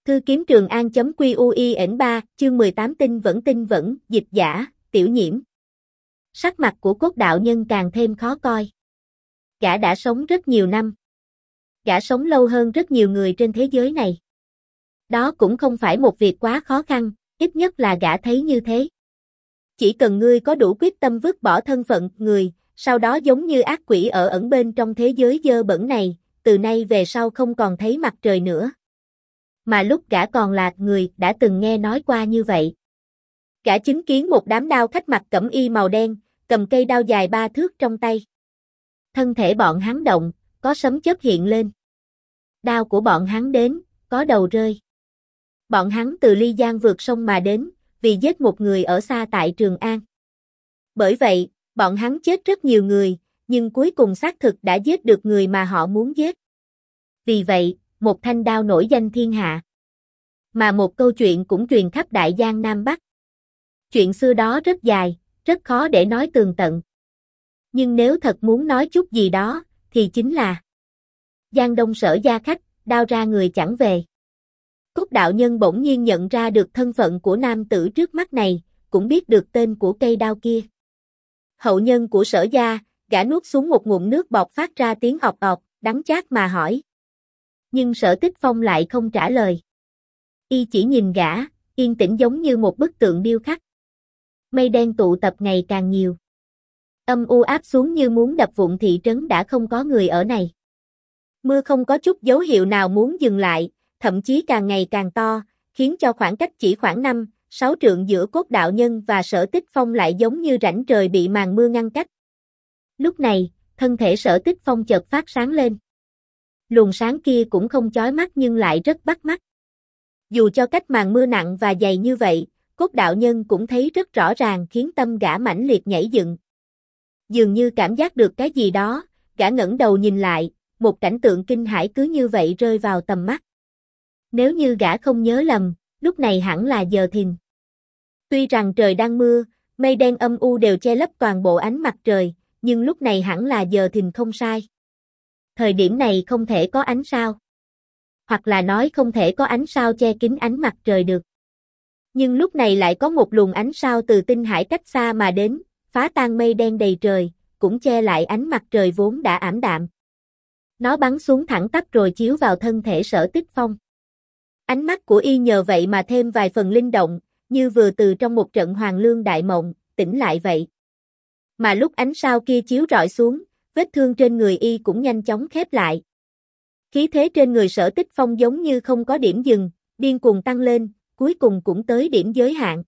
Thư kiếm Trường An.QUIN3, chương 18 tin vẫn, dịch giả, Tiểu Nhiễm. Sắc mặt của Cốt đạo nhân càng thêm khó coi. Gã đã sống rất nhiều năm. Gã sống lâu hơn rất nhiều người trên thế giới này. Đó cũng không phải một việc quá khó khăn, ít nhất là gã thấy như thế. Chỉ cần ngươi có đủ quyết tâm vứt bỏ thân phận người, sau đó giống như ác quỷ ở ẩn bên trong thế giới dơ bẩn này, từ nay về sau không còn thấy mặt trời nữa. Mà lúc gã còn là người đã từng nghe nói qua như vậy. Gã chứng kiến một đám đao khách mặc cẩm y màu đen, cầm cây đao dài 3 thước trong tay. Thân thể bọn hắn động, có sấm chớp hiện lên. Đao của bọn hắn đến, có đầu rơi. Bọn hắn từ Ly Giang vượt sông mà đến, vì giết một người ở xa tại Trường An. Bởi vậy, bọn hắn chết rất nhiều người, nhưng cuối cùng xác thực đã giết được người mà họ muốn giết. Vì vậy, một thanh đao nổi danh thiên hạ. Mà một câu chuyện cũng truyền khắp Đại Giang Nam Bắc. Chuyện xưa đó rất dài, rất khó để nói tường tận. Nhưng nếu thật muốn nói chút gì đó, thì chính là Giang Đông Sở gia khách, đao ra người chẳng về. Cốt đạo nhân bỗng nhiên nhận ra được thân phận của nam tử trước mắt này, cũng biết được tên của cây đao kia. Hậu nhân của Sở gia, gã nuốt xuống một ngụm nước bọt phát ra tiếng ọc ọc, đắng chát mà hỏi. Nhưng Sở Tích Phong lại không trả lời. Y chỉ nhìn gã, yên tĩnh giống như một bức tượng điêu khắc. Mây đen tụ tập ngày càng nhiều. Âm u áp xuống như muốn đập vụn thị trấn đã không có người ở này. Mưa không có chút dấu hiệu nào muốn dừng lại, thậm chí càng ngày càng to, khiến cho khoảng cách chỉ khoảng 5-6 trượng giữa Cốt đạo nhân và Sở Tích Phong lại giống như rãnh trời bị màn mưa ngăn cách. Lúc này, thân thể Sở Tích Phong chợt phát sáng lên. Luồng sáng kia cũng không chói mắt nhưng lại rất bắt mắt. Dù cho cách màn mưa nặng và dày như vậy, Cốt đạo nhân cũng thấy rất rõ ràng khiến tâm gã mãnh liệt nhảy dựng. Dường như cảm giác được cái gì đó, gã ngẩng đầu nhìn lại, một cảnh tượng kinh hãi cứ như vậy rơi vào tầm mắt. Nếu như gã không nhớ lầm, lúc này hẳn là giờ thìn. Tuy rằng trời đang mưa, mây đen âm u đều che lấp toàn bộ ánh mặt trời, nhưng lúc này hẳn là giờ thìn không sai. Thời điểm này không thể có ánh sao. Hoặc là nói không thể có ánh sao che kín ánh mặt trời được. Nhưng lúc này lại có một luồng ánh sao từ tinh hải cách xa mà đến, phá tan mây đen đầy trời, cũng che lại ánh mặt trời vốn đã ảm đạm. Nó bắn xuống thẳng tắp rồi chiếu vào thân thể Sở Tích Phong. Ánh mắt của y nhờ vậy mà thêm vài phần linh động, như vừa từ trong một trận hoàng lương đại mộng, tỉnh lại vậy. Mà lúc ánh sao kia chiếu rọi xuống, vết thương trên người y cũng nhanh chóng khép lại. Khí thế trên người Sở Tích Phong giống như không có điểm dừng, điên cuồng tăng lên, cuối cùng cũng tới điểm giới hạn.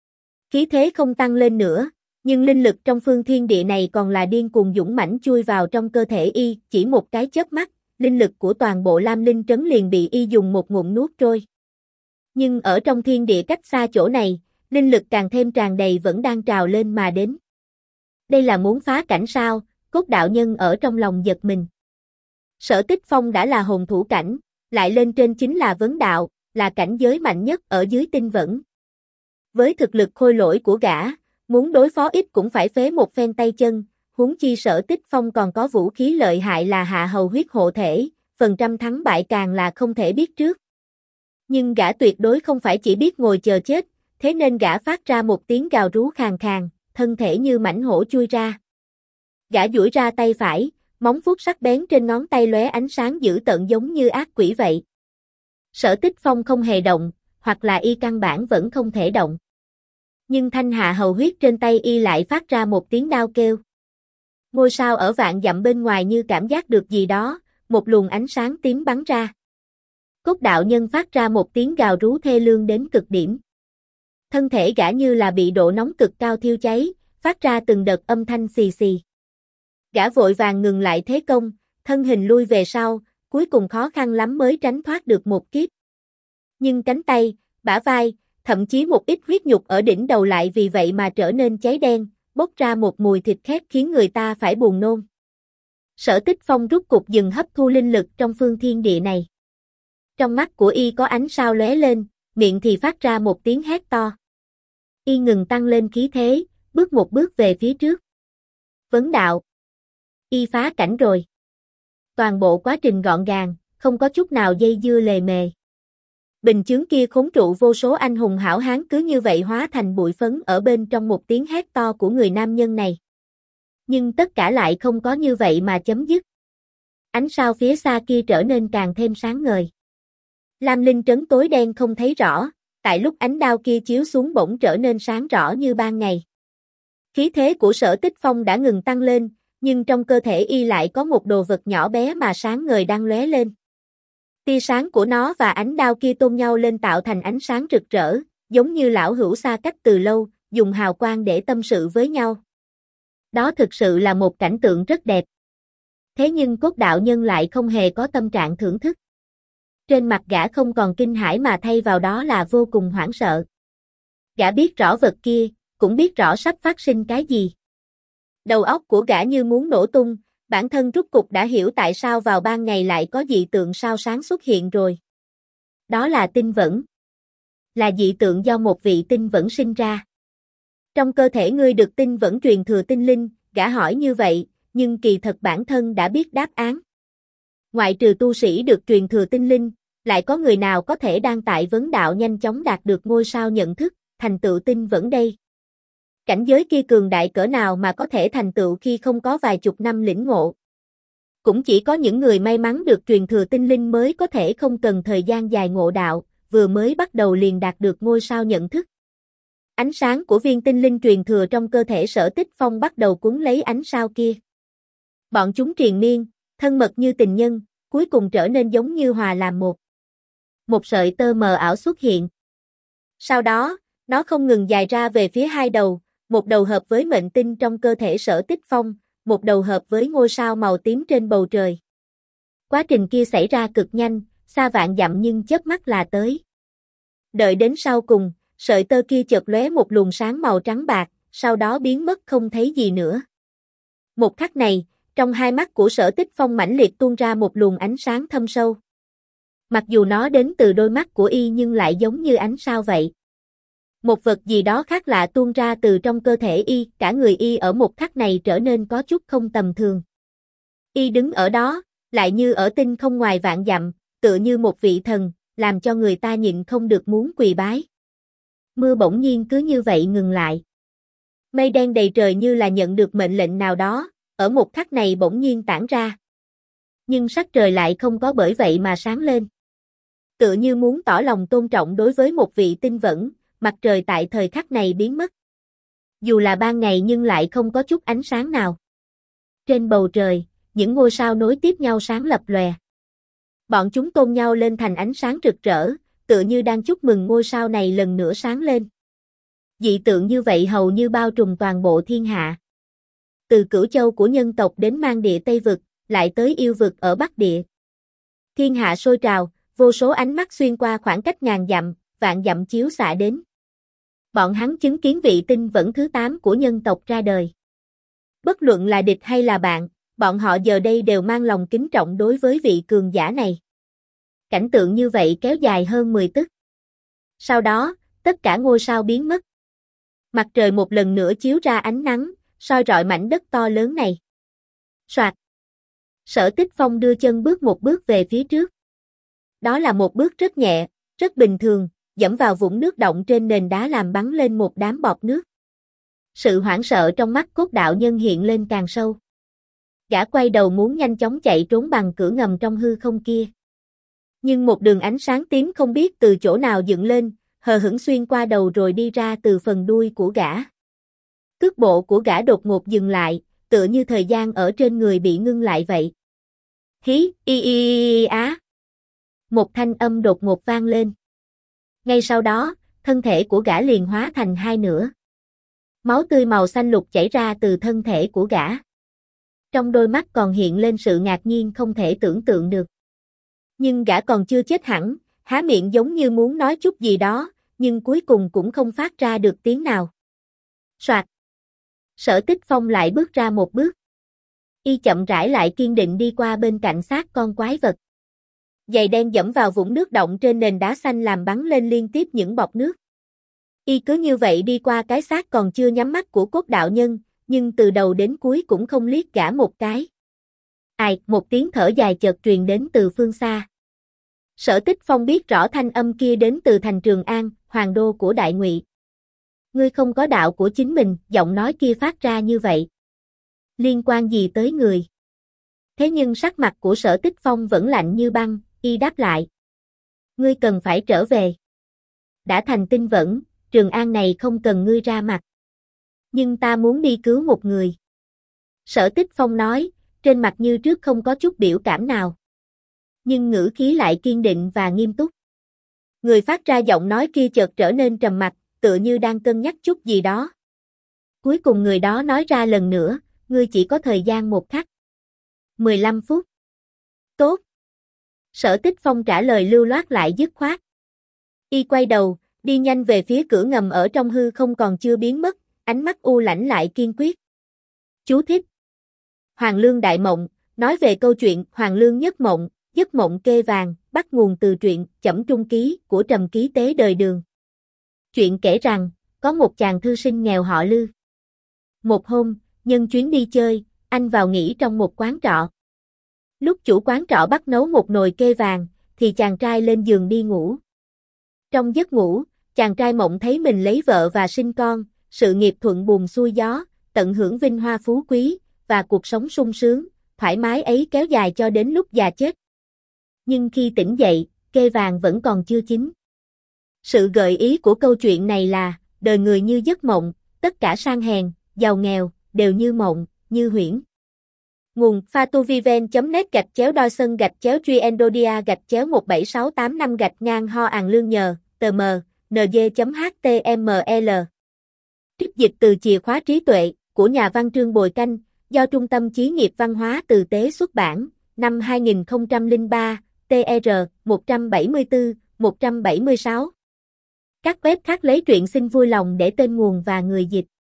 Khí thế không tăng lên nữa, nhưng linh lực trong phương thiên địa này còn là điên cuồng dũng mãnh chui vào trong cơ thể y, chỉ một cái chớp mắt, linh lực của toàn bộ Lam Linh trấn liền bị y dùng một ngụm nuốt trôi. Nhưng ở trong thiên địa cách xa chỗ này, linh lực càng thêm tràn đầy vẫn đang trào lên mà đến. Đây là muốn phá cảnh sao? Cốt đạo nhân ở trong lòng giật mình. Sở Tích Phong đã là hồn thủ cảnh, lại lên trên chính là vấn đạo, là cảnh giới mạnh nhất ở dưới tinh vẫn. Với thực lực khôi lỗi của gã, muốn đối phó ít cũng phải phế một phen tay chân, huống chi Sở Tích Phong còn có vũ khí lợi hại là hạ hầu huyết hộ thể, phần trăm thắng bại càng là không thể biết trước. Nhưng gã tuyệt đối không phải chỉ biết ngồi chờ chết, thế nên gã phát ra một tiếng gào rú khàn khàn, thân thể như mãnh hổ chui ra. Gã duỗi ra tay phải, móng vuốt sắc bén trên ngón tay lóe ánh sáng dữ tợn giống như ác quỷ vậy. Sở Tích Phong không hề động, hoặc là y căn bản vẫn không thể động. Nhưng thanh hạ hầu huyết trên tay y lại phát ra một tiếng đao kêu. Ngôi sao ở vạn dặm bên ngoài như cảm giác được gì đó, một luồng ánh sáng tím bắn ra. Cốt đạo nhân phát ra một tiếng gào rú thê lương đến cực điểm. Thân thể gã như là bị độ nóng cực cao thiêu cháy, phát ra từng đợt âm thanh xì xì. Gã vội vàng ngừng lại thế công, thân hình lui về sau, cuối cùng khó khăn lắm mới tránh thoát được một kiếp. Nhưng cánh tay, bả vai, thậm chí một ít huyết nhục ở đỉnh đầu lại vì vậy mà trở nên cháy đen, bốc ra một mùi thịt khét khiến người ta phải buồn nôn. Sở Tích Phong rút cục dừng hấp thu linh lực trong phương thiên địa này. Trong mắt của y có ánh sao lóe lên, miệng thì phát ra một tiếng hét to. Y ngừng tăng lên khí thế, bước một bước về phía trước. Vấn đạo. Y phá cảnh rồi. Toàn bộ quá trình gọn gàng, không có chút nào dây dưa lề mề. Bình chướng kia khốn trụ vô số anh hùng hảo hán cứ như vậy hóa thành bụi phấn ở bên trong một tiếng hét to của người nam nhân này. Nhưng tất cả lại không có như vậy mà chấm dứt. Ánh sao phía xa kia trở nên càng thêm sáng ngời. Lam linh trấn tối đen không thấy rõ, tại lúc ánh đao kia chiếu xuống bỗng trở nên sáng rõ như ban ngày. Khí thế của Sở Tích Phong đã ngừng tăng lên, nhưng trong cơ thể y lại có một đồ vật nhỏ bé mà sáng ngời đang lóe lên. Tia sáng của nó và ánh đao kia tôn nhau lên tạo thành ánh sáng rực rỡ, giống như lão hữu xa cách từ lâu, dùng hào quang để tâm sự với nhau. Đó thực sự là một cảnh tượng rất đẹp. Thế nhưng Cốt đạo nhân lại không hề có tâm trạng thưởng thức. Trên mặt gã không còn kinh hãi mà thay vào đó là vô cùng hoảng sợ. Gã biết rõ vật kia, cũng biết rõ sắp phát sinh cái gì. Đầu óc của gã như muốn nổ tung, bản thân rút cục đã hiểu tại sao vào ban ngày lại có dị tượng sao sáng xuất hiện rồi. Đó là tinh vẫn. Là dị tượng do một vị tinh vẫn sinh ra. Trong cơ thể ngươi được tinh vẫn truyền thừa tinh linh, gã hỏi như vậy, nhưng kỳ thật bản thân đã biết đáp án. Ngoại trừ tu sĩ được truyền thừa tinh linh, lại có người nào có thể đang tại vấn đạo nhanh chóng đạt được ngôi sao nhận thức, thành tựu tinh vẫn đây? Cảnh giới kia cường đại cỡ nào mà có thể thành tựu khi không có vài chục năm lĩnh ngộ. Cũng chỉ có những người may mắn được truyền thừa tinh linh mới có thể không cần thời gian dài ngộ đạo, vừa mới bắt đầu liền đạt được ngôi sao nhận thức. Ánh sáng của viên tinh linh truyền thừa trong cơ thể Sở Tích Phong bắt đầu cuốn lấy ánh sao kia. Bọn chúng triền miên, thân mật như tình nhân, cuối cùng trở nên giống như hòa làm một. Một sợi tơ mờ ảo xuất hiện. Sau đó, nó không ngừng dài ra về phía hai đầu, một đầu hợp với mệnh tinh trong cơ thể Sở Tích Phong, một đầu hợp với ngôi sao màu tím trên bầu trời. Quá trình kia xảy ra cực nhanh, xa vạn dặm nhưng chớp mắt là tới. Đợi đến sau cùng, sợi tơ kia chợt lóe một luồng sáng màu trắng bạc, sau đó biến mất không thấy gì nữa. Một khắc này, trong hai mắt của Sở Tích Phong mãnh liệt tuôn ra một luồng ánh sáng thâm sâu. Mặc dù nó đến từ đôi mắt của y nhưng lại giống như ánh sao vậy. Một vật gì đó khác lạ tuôn ra từ trong cơ thể y, cả người y ở một khắc này trở nên có chút không tầm thường. Y đứng ở đó, lại như ở tinh không ngoài vạn dặm, tựa như một vị thần, làm cho người ta nhịn không được muốn quỳ bái. Mưa bỗng nhiên cứ như vậy ngừng lại. Mây đen đầy trời như là nhận được mệnh lệnh nào đó, ở một khắc này bỗng nhiên tản ra. Nhưng sắc trời lại không có bởi vậy mà sáng lên. Tựa như muốn tỏ lòng tôn trọng đối với một vị tinh vẫn, mặt trời tại thời khắc này biến mất. Dù là ban ngày nhưng lại không có chút ánh sáng nào. Trên bầu trời, những ngôi sao nối tiếp nhau sáng lập lòe. Bọn chúng tôn nhau lên thành ánh sáng rực rỡ, tựa như đang chúc mừng ngôi sao này lần nữa sáng lên. Dị tượng như vậy hầu như bao trùm toàn bộ thiên hạ. Từ Cửu Châu của nhân tộc đến Mang Địa Tây Vực, lại tới yêu vực ở Bắc Địa. Thiên hạ sôi trào, vô số ánh mắt xuyên qua khoảng cách ngàn dặm, vạn dặm chiếu xạ đến. Bọn hắn chứng kiến vị tinh vẫn thứ 8 của nhân tộc ra đời. Bất luận là địch hay là bạn, bọn họ giờ đây đều mang lòng kính trọng đối với vị cường giả này. Cảnh tượng như vậy kéo dài hơn 10 tức. Sau đó, tất cả ngôi sao biến mất. Mặt trời một lần nữa chiếu ra ánh nắng, soi rọi mảnh đất to lớn này. Soạt. Sở Tích Phong đưa chân bước một bước về phía trước. Đó là một bước rất nhẹ, rất bình thường, dẫm vào vũng nước động trên nền đá làm bắn lên một đám bọt nước. Sự hoảng sợ trong mắt Cốt đạo nhân hiện lên càng sâu. Gã quay đầu muốn nhanh chóng chạy trốn bằng cửa ngầm trong hư không kia. Nhưng một đường ánh sáng tím không biết từ chỗ nào dựng lên, hờ hững xuyên qua đầu rồi đi ra từ phần đuôi của gã. Cước bộ của gã đột ngột dừng lại, tựa như thời gian ở trên người bị ngưng lại vậy. Hí, á. Một thanh âm đột ngột vang lên. Ngay sau đó, thân thể của gã liền hóa thành hai nửa. Máu tươi màu xanh lục chảy ra từ thân thể của gã. Trong đôi mắt còn hiện lên sự ngạc nhiên không thể tưởng tượng được. Nhưng gã còn chưa chết hẳn, há miệng giống như muốn nói chút gì đó, nhưng cuối cùng cũng không phát ra được tiếng nào. Soạt. Sở Tích Phong lại bước ra một bước. Y chậm rãi lại kiên định đi qua bên cạnh xác con quái vật. Giày đen dẫm vào vũng nước động trên nền đá xanh làm bắn lên liên tiếp những bọt nước. Y cứ như vậy đi qua cái xác còn chưa nhắm mắt của Cốt đạo nhân, nhưng từ đầu đến cuối cũng không liếc gã một cái. Ai, một tiếng thở dài chợt truyền đến từ phương xa. Sở Tích Phong biết rõ thanh âm kia đến từ thành Trường An, hoàng đô của Đại Ngụy. Ngươi không có đạo của chính mình, giọng nói kia phát ra như vậy. Liên quan gì tới người? Thế nhưng sắc mặt của Sở Tích Phong vẫn lạnh như băng, y đáp lại. Ngươi cần phải trở về. Đã thành Tinh Vẫn, Trường An này không cần ngươi ra mặt. Nhưng ta muốn đi cứu một người. Sở Tích Phong nói, trên mặt như trước không có chút biểu cảm nào. Nhưng ngữ khí lại kiên định và nghiêm túc. Người phát ra giọng nói kia chợt trở nên trầm mặc, tựa như đang cân nhắc chút gì đó. Cuối cùng người đó nói ra lần nữa, ngươi chỉ có thời gian 1 khắc. 15 phút. Tốt. Sở Tích Phong trả lời lưu loát lại dứt khoát. Y quay đầu, đi nhanh về phía cửa ngầm ở trong hư không còn chưa biến mất, ánh mắt u lãnh lại kiên quyết. Chú thích. Hoàng Lương Đại Mộng, nói về câu chuyện Hoàng Lương Nhất Mộng, Giấc Mộng Kê Vàng, bắt nguồn từ truyện Chẩm Trung Ký của Trầm Ký Tế Đời Đường. Chuyện kể rằng, có một chàng thư sinh nghèo họ Lư. Một hôm, nhân chuyến đi chơi, anh vào nghỉ trong một quán trọ. Lúc chủ quán trọ bắt nấu một nồi kê vàng, thì chàng trai lên giường đi ngủ. Trong giấc ngủ, chàng trai mộng thấy mình lấy vợ và sinh con, sự nghiệp thuận buồm xuôi gió, tận hưởng vinh hoa phú quý, và cuộc sống sung sướng, thoải mái ấy kéo dài cho đến lúc già chết. Nhưng khi tỉnh dậy, kê vàng vẫn còn chưa chín. Sự gợi ý của câu chuyện này là, đời người như giấc mộng, tất cả sang hèn, giàu nghèo, đều như mộng, như huyễn. Nguồn phatuviven.net/chéo-đoi-sân-chéo-17685-ho-àn-lương-nhờ, tờ mờ, nj.html. Trích dịch từ Chìa khóa trí tuệ, của nhà văn Trương Bồi Canh, do Trung tâm Chí nghiệp Văn hóa Từ tế xuất bản, năm 2003, TR, 174, 176. Các web khác lấy truyện xin vui lòng để tên nguồn và người dịch.